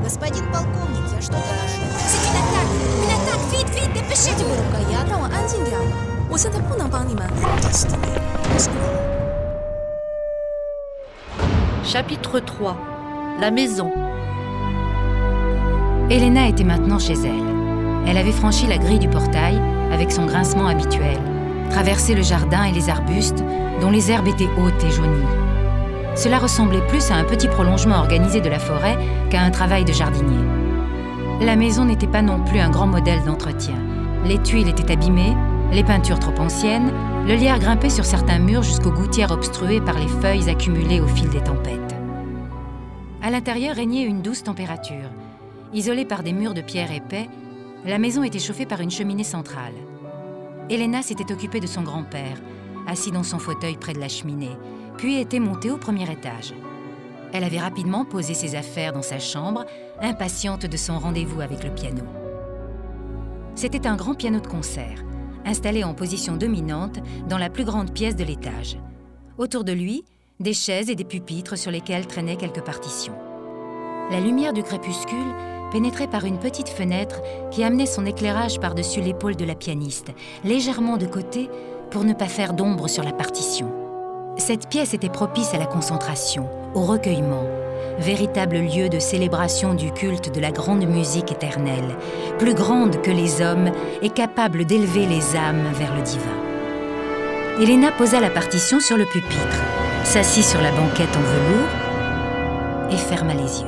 Господин полковник, я что-то ошиблась. C'est une attaque! Vite, vite, dépêchez-vous! 让我安静点，我现在不能帮你们。 Chapitre 3. La maison. Elena était maintenant chez elle. Elle avait franchi la grille du portail avec son grincement habituel, traversé le jardin et les arbustes dont les herbes étaient hautes et jaunies. Cela ressemblait plus à un petit prolongement organisé de la forêt qu'à un travail de jardinier. La maison n'était pas non plus un grand modèle d'entretien. Les tuiles étaient abîmées, les peintures trop anciennes, le lierre grimpait sur certains murs jusqu'aux gouttières obstruées par les feuilles accumulées au fil des tempêtes. À l'intérieur régnait une douce température. Isolée par des murs de pierre épais, la maison était chauffée par une cheminée centrale. Elena s'était occupée de son grand-père, assis dans son fauteuil près de la cheminée, puis était montée au premier étage. Elle avait rapidement posé ses affaires dans sa chambre, impatiente de son rendez-vous avec le piano. C'était un grand piano de concert, installé en position dominante dans la plus grande pièce de l'étage. Autour de lui, des chaises et des pupitres sur lesquels traînaient quelques partitions. La lumière du crépuscule pénétrait par une petite fenêtre qui amenait son éclairage par-dessus l'épaule de la pianiste, légèrement de côté pour ne pas faire d'ombre sur la partition. Cette pièce était propice à la concentration, au recueillement, véritable lieu de célébration du culte de la grande musique éternelle, plus grande que les hommes et capable d'élever les âmes vers le divin. Elena posa la partition sur le pupitre, s'assit sur la banquette en velours et ferma les yeux.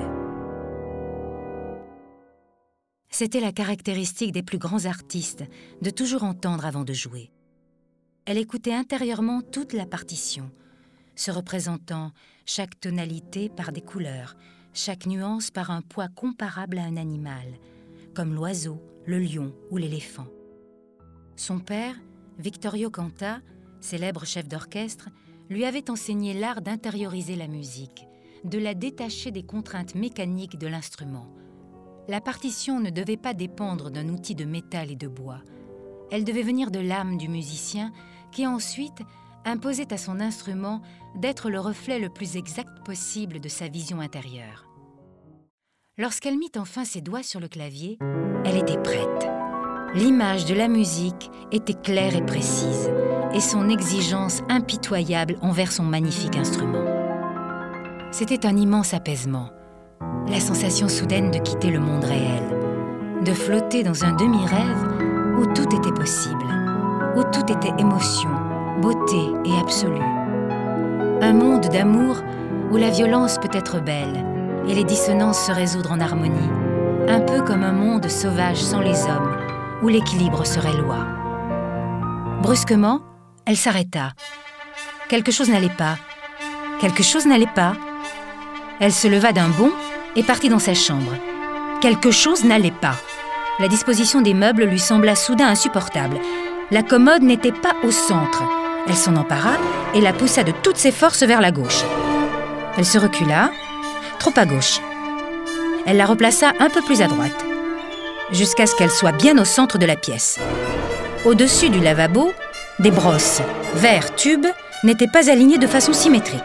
C'était la caractéristique des plus grands artistes de toujours entendre avant de jouer. Elle écoutait intérieurement toute la partition, se représentant chaque tonalité par des couleurs, chaque nuance par un poids comparable à un animal, comme l'oiseau, le lion ou l'éléphant. Son père, Vittorio Canta, célèbre chef d'orchestre, lui avait enseigné l'art d'intérioriser la musique, de la détacher des contraintes mécaniques de l'instrument. La partition ne devait pas dépendre d'un outil de métal et de bois. Elle devait venir de l'âme du musicien qui ensuite imposait à son instrument d'être le reflet le plus exact possible de sa vision intérieure. Lorsqu'elle mit enfin ses doigts sur le clavier, elle était prête. L'image de la musique était claire et précise, et son exigence impitoyable envers son magnifique instrument. C'était un immense apaisement, la sensation soudaine de quitter le monde réel, de flotter dans un demi-rêve où tout était possible, où tout était émotion, beauté et absolu. Un monde d'amour où la violence peut être belle et les dissonances se résoudre en harmonie, un peu comme un monde sauvage sans les hommes, où l'équilibre serait loi. Brusquement, elle s'arrêta. Quelque chose n'allait pas. Quelque chose n'allait pas. Elle se leva d'un bond et partit dans sa chambre. Quelque chose n'allait pas. La disposition des meubles lui sembla soudain insupportable. La commode n'était pas au centre. Elle s'en empara et la poussa de toutes ses forces vers la gauche. Elle se recula, trop à gauche. Elle la replaça un peu plus à droite, jusqu'à ce qu'elle soit bien au centre de la pièce. Au-dessus du lavabo, des brosses, verres, tubes, n'étaient pas alignées de façon symétrique.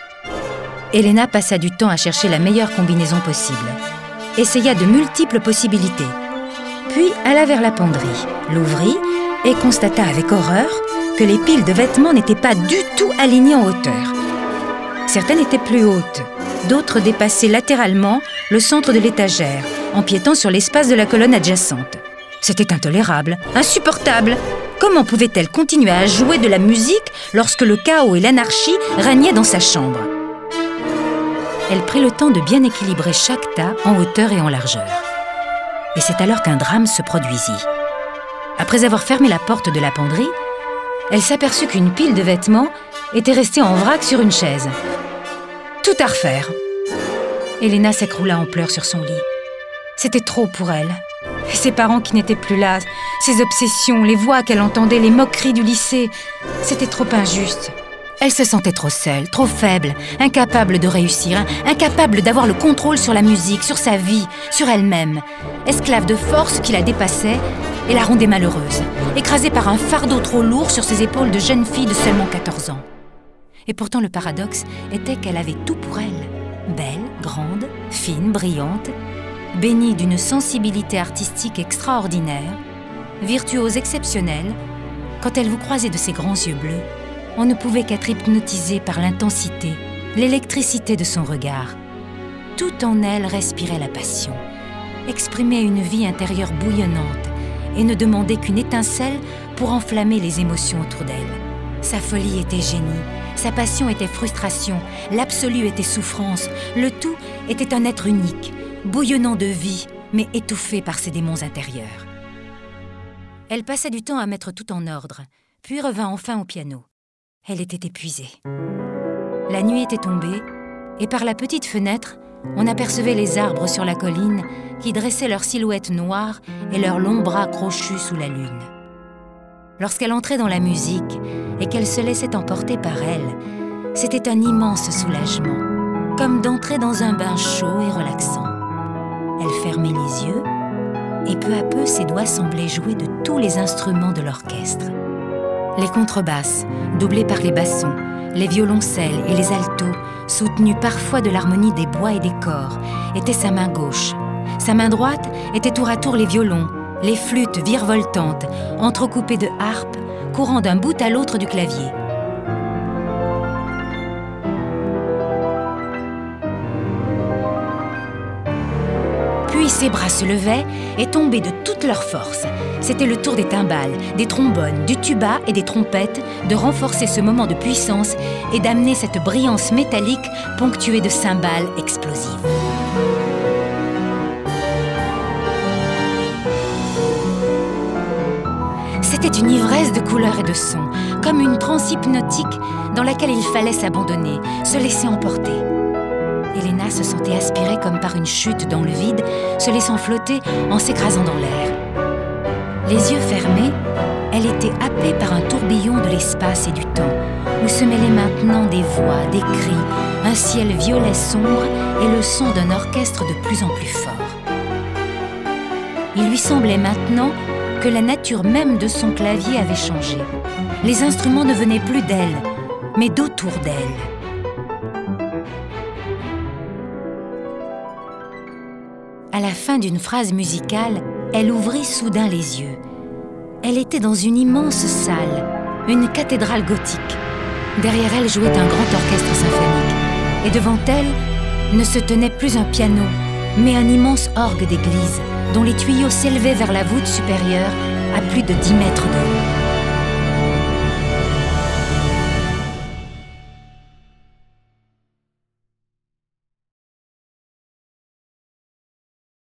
Elena passa du temps à chercher la meilleure combinaison possible, essaya de multiples possibilités, puis alla vers la penderie, l'ouvrit et constata avec horreur que les piles de vêtements n'étaient pas du tout alignées en hauteur. Certaines étaient plus hautes, d'autres dépassaient latéralement le centre de l'étagère, empiétant sur l'espace de la colonne adjacente. C'était intolérable, insupportable. Comment pouvait-elle continuer à jouer de la musique lorsque le chaos et l'anarchie régnaient dans sa chambre ? Elle prit le temps de bien équilibrer chaque tas en hauteur et en largeur. Et c'est alors qu'un drame se produisit. Après avoir fermé la porte de la penderie, elle s'aperçut qu'une pile de vêtements était restée en vrac sur une chaise. Tout à refaire. Elena s'écroula en pleurs sur son lit. C'était trop pour elle. Et ses parents qui n'étaient plus là, ses obsessions, les voix qu'elle entendait, les moqueries du lycée, c'était trop injuste. Elle se sentait trop seule, trop faible, incapable de réussir, incapable d'avoir le contrôle sur la musique, sur sa vie, sur elle-même. Esclave de force qui la dépassait et la rendait malheureuse, écrasée par un fardeau trop lourd sur ses épaules de jeune fille de seulement 14 ans. Et pourtant le paradoxe était qu'elle avait tout pour elle. Belle, grande, fine, brillante. Bénie d'une sensibilité artistique extraordinaire, virtuose exceptionnelle, quand elle vous croisait de ses grands yeux bleus, on ne pouvait qu'être hypnotisé par l'intensité, l'électricité de son regard. Tout en elle respirait la passion, exprimait une vie intérieure bouillonnante et ne demandait qu'une étincelle pour enflammer les émotions autour d'elle. Sa folie était génie, sa passion était frustration, l'absolu était souffrance, le tout était un être unique, bouillonnant de vie, mais étouffé par ses démons intérieurs. Elle passa du temps à mettre tout en ordre, puis revint enfin au piano. Elle était épuisée. La nuit était tombée, et par la petite fenêtre, on apercevait les arbres sur la colline qui dressaient leurs silhouettes noires et leurs longs bras crochus sous la lune. Lorsqu'elle entrait dans la musique et qu'elle se laissait emporter par elle, c'était un immense soulagement, comme d'entrer dans un bain chaud et relaxant. Elle fermait les yeux, et peu à peu ses doigts semblaient jouer de tous les instruments de l'orchestre. Les contrebasses, doublées par les bassons, les violoncelles et les altos, soutenus parfois de l'harmonie des bois et des corps, étaient sa main gauche. Sa main droite était tour à tour les violons, les flûtes virevoltantes, entrecoupées de harpes, courant d'un bout à l'autre du clavier. Puis ses bras se levaient et tombaient de toute leur force. C'était le tour des timbales, des trombones, du tuba et des trompettes de renforcer ce moment de puissance et d'amener cette brillance métallique ponctuée de cymbales explosives. C'était une ivresse de couleurs et de sons, comme une transe hypnotique dans laquelle il fallait s'abandonner, se laisser emporter. Elena se sentait aspirée comme par une chute dans le vide, se laissant flotter en s'écrasant dans l'air. Les yeux fermés, elle était happée par un tourbillon de l'espace et du temps, où se mêlaient maintenant des voix, des cris, un ciel violet sombre et le son d'un orchestre de plus en plus fort. Il lui semblait maintenant que la nature même de son clavier avait changé. Les instruments ne venaient plus d'elle, mais d'autour d'elle. À la fin d'une phrase musicale, elle ouvrit soudain les yeux. Elle était dans une immense salle, une cathédrale gothique. Derrière elle jouait un grand orchestre symphonique. Et devant elle ne se tenait plus un piano, mais un immense orgue d'église, dont les tuyaux s'élevaient vers la voûte supérieure à plus de 10 mètres de haut.